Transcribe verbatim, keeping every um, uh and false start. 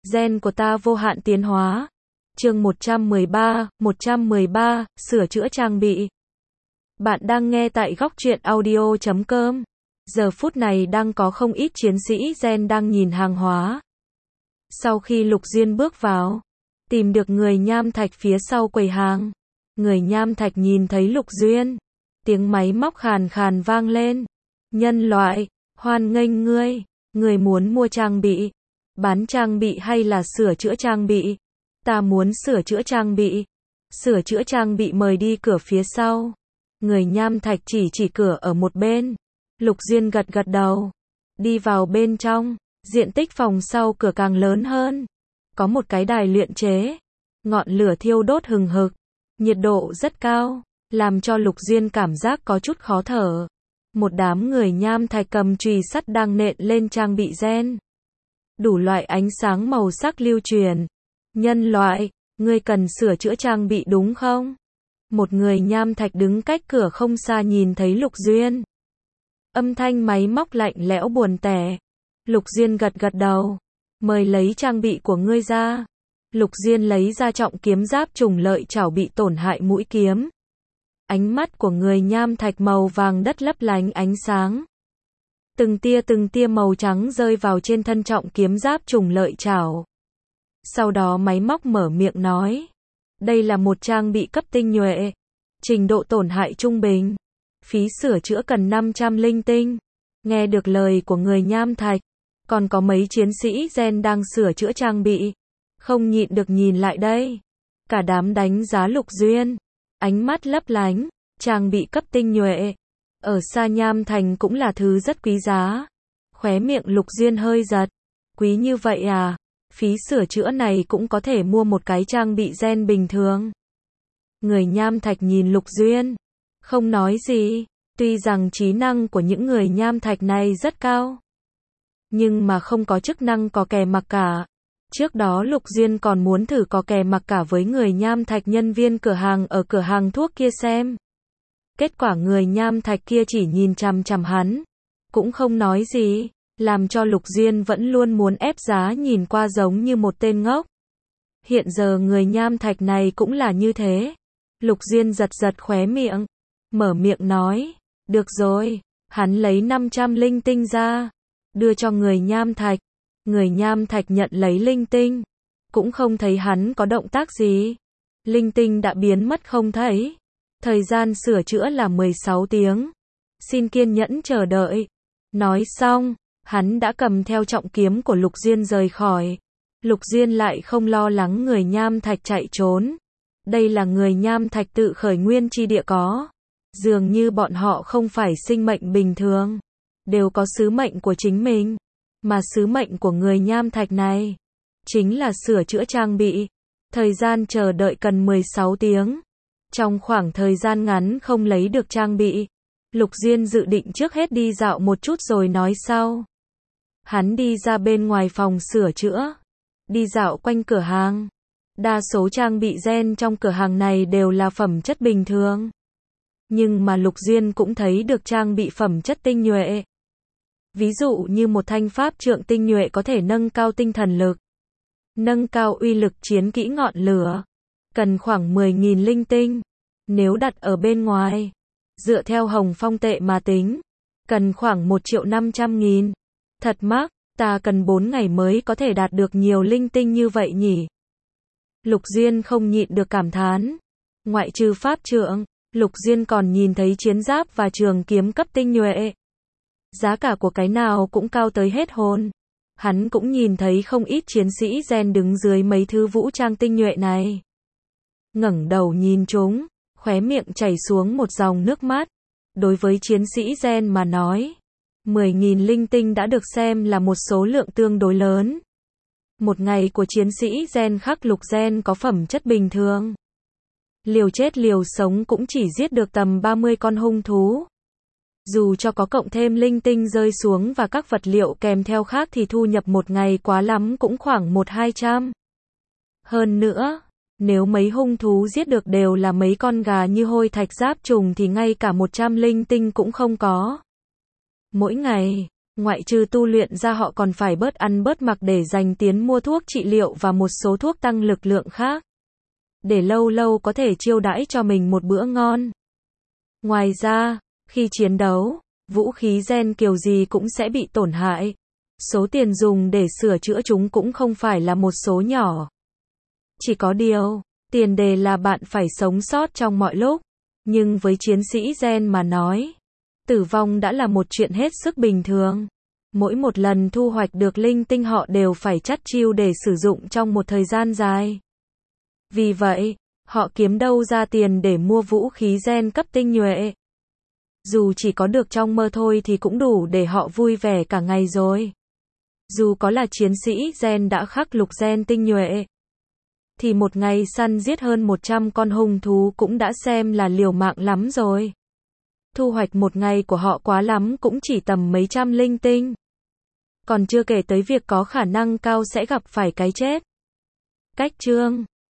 Gen của ta vô hạn tiến hóa. Chương một trăm mười ba, một trăm mười ba, sửa chữa trang bị. Bạn đang nghe tại góc truyện audio chấm com. Giờ phút này đang có không ít chiến sĩ Gen đang nhìn hàng hóa. Sau khi Lục Diên bước vào, tìm được người nham thạch phía sau quầy hàng. Người nham thạch nhìn thấy Lục Duyên. Tiếng máy móc khàn khàn vang lên. Nhân loại, hoan nghênh ngươi. Ngươi muốn mua trang bị, bán trang bị hay là sửa chữa trang bị? Ta muốn sửa chữa trang bị. Sửa chữa trang bị mời đi cửa phía sau. Người nham thạch chỉ chỉ cửa ở một bên. Lục Diên gật gật đầu. Đi vào bên trong. Diện tích phòng sau cửa càng lớn hơn. Có một cái đài luyện chế. Ngọn lửa thiêu đốt hừng hực. Nhiệt độ rất cao. Làm cho Lục Diên cảm giác có chút khó thở. Một đám người nham thạch cầm chùy sắt đang nện lên trang bị gen. Đủ loại ánh sáng màu sắc lưu truyền. Nhân loại, ngươi cần sửa chữa trang bị đúng không? Một người nham thạch đứng cách cửa không xa nhìn thấy Lục Duyên. Âm thanh máy móc lạnh lẽo buồn tẻ. Lục Diên gật gật đầu. Mời lấy trang bị của ngươi ra. Lục Diên lấy ra trọng kiếm giáp trùng lợi chảo bị tổn hại mũi kiếm. Ánh mắt của người nham thạch màu vàng đất lấp lánh ánh sáng. Từng tia từng tia màu trắng rơi vào trên thân trọng kiếm giáp trùng lợi chảo. Sau đó máy móc mở miệng nói. Đây là một trang bị cấp tinh nhuệ. Trình độ tổn hại trung bình. Phí sửa chữa cần năm trăm linh tinh. Nghe được lời của người nham thạch. Còn có mấy chiến sĩ gen đang sửa chữa trang bị. Không nhịn được nhìn lại đây. Cả đám đánh giá Lục Duyên. Ánh mắt lấp lánh, trang bị cấp tinh nhuệ. Ở Sa Nham Thành cũng là thứ rất quý giá. Khóe miệng Lục Duyên hơi giật. Quý như vậy à? Phí sửa chữa này cũng có thể mua một cái trang bị gen bình thường. Người nham thạch nhìn Lục Duyên. Không nói gì. Tuy rằng trí năng của những người nham thạch này rất cao. Nhưng mà không có chức năng có kè mặc cả. Trước đó Lục Duyên còn muốn thử có kè mặc cả với người nham thạch nhân viên cửa hàng ở cửa hàng thuốc kia xem. Kết quả người nham thạch kia chỉ nhìn chằm chằm hắn. Cũng không nói gì. Làm cho Lục Duyên vẫn luôn muốn ép giá nhìn qua giống như một tên ngốc. Hiện giờ người nham thạch này cũng là như thế. Lục Duyên giật giật khóe miệng. Mở miệng nói. Được rồi. Hắn lấy năm trăm linh tinh ra. Đưa cho người nham thạch. Người nham thạch nhận lấy linh tinh. Cũng không thấy hắn có động tác gì. Linh tinh đã biến mất không thấy. Thời gian sửa chữa là mười sáu tiếng. Xin kiên nhẫn chờ đợi. Nói xong, hắn đã cầm theo trọng kiếm của Lục Duyên rời khỏi. Lục Duyên lại không lo lắng người nham thạch chạy trốn. Đây là người nham thạch tự khởi nguyên chi địa có. Dường như bọn họ không phải sinh mệnh bình thường. Đều có sứ mệnh của chính mình. Mà sứ mệnh của người nham thạch này chính là sửa chữa trang bị. Thời gian chờ đợi cần mười sáu tiếng. Trong khoảng thời gian ngắn không lấy được trang bị, Lục Diên dự định trước hết đi dạo một chút rồi nói sau. Hắn đi ra bên ngoài phòng sửa chữa, đi dạo quanh cửa hàng. Đa số trang bị gen trong cửa hàng này đều là phẩm chất bình thường. Nhưng mà Lục Diên cũng thấy được trang bị phẩm chất tinh nhuệ. Ví dụ như một thanh pháp trượng tinh nhuệ có thể nâng cao tinh thần lực, nâng cao uy lực chiến kỹ ngọn lửa, cần khoảng mười nghìn linh tinh. Nếu đặt ở bên ngoài, dựa theo Hồng Phong tệ mà tính, cần khoảng một triệu năm trăm nghìn. Thật mắc, ta cần bốn ngày mới có thể đạt được nhiều linh tinh như vậy nhỉ? Lục Diên không nhịn được cảm thán. Ngoại trừ pháp trượng, Lục Diên còn nhìn thấy chiến giáp và trường kiếm cấp tinh nhuệ. Giá cả của cái nào cũng cao tới hết hồn. Hắn cũng nhìn thấy không ít chiến sĩ gen đứng dưới mấy thứ vũ trang tinh nhuệ này. Ngẩng đầu nhìn chúng, khóe miệng chảy xuống một dòng nước mắt. Đối với chiến sĩ gen mà nói, mười nghìn linh tinh đã được xem là một số lượng tương đối lớn. Một ngày của chiến sĩ gen khắc lục gen có phẩm chất bình thường. Liều chết liều sống cũng chỉ giết được tầm ba mươi con hung thú. Dù cho có cộng thêm linh tinh rơi xuống và các vật liệu kèm theo khác thì thu nhập một ngày quá lắm cũng khoảng một hai trăm. Hơn nữa, nếu mấy hung thú giết được đều là mấy con gà như hôi thạch giáp trùng thì ngay cả một trăm linh tinh cũng không có. Mỗi ngày, Ngoại trừ tu luyện ra họ còn phải bớt ăn bớt mặc để dành tiền mua thuốc trị liệu và một số thuốc tăng lực lượng khác. Để lâu lâu có thể chiêu đãi cho mình một bữa ngon. Ngoài ra, khi chiến đấu, vũ khí gen kiểu gì cũng sẽ bị tổn hại. Số tiền dùng để sửa chữa chúng cũng không phải là một số nhỏ. Chỉ có điều, tiền đề là bạn phải sống sót trong mọi lúc. Nhưng với chiến sĩ gen mà nói, tử vong đã là một chuyện hết sức bình thường. Mỗi một lần thu hoạch được linh tinh họ đều phải chắt chiu để sử dụng trong một thời gian dài. Vì vậy, họ kiếm đâu ra tiền để mua vũ khí gen cấp tinh nhuệ. Dù chỉ có được trong mơ thôi thì cũng đủ để họ vui vẻ cả ngày rồi. Dù có là chiến sĩ gen đã khắc lục gen tinh nhuệ, thì một ngày săn giết hơn một trăm con hung thú cũng đã xem là liều mạng lắm rồi. Thu hoạch một ngày của họ quá lắm cũng chỉ tầm mấy trăm linh tinh. Còn chưa kể tới việc có khả năng cao sẽ gặp phải cái chết. Cách chương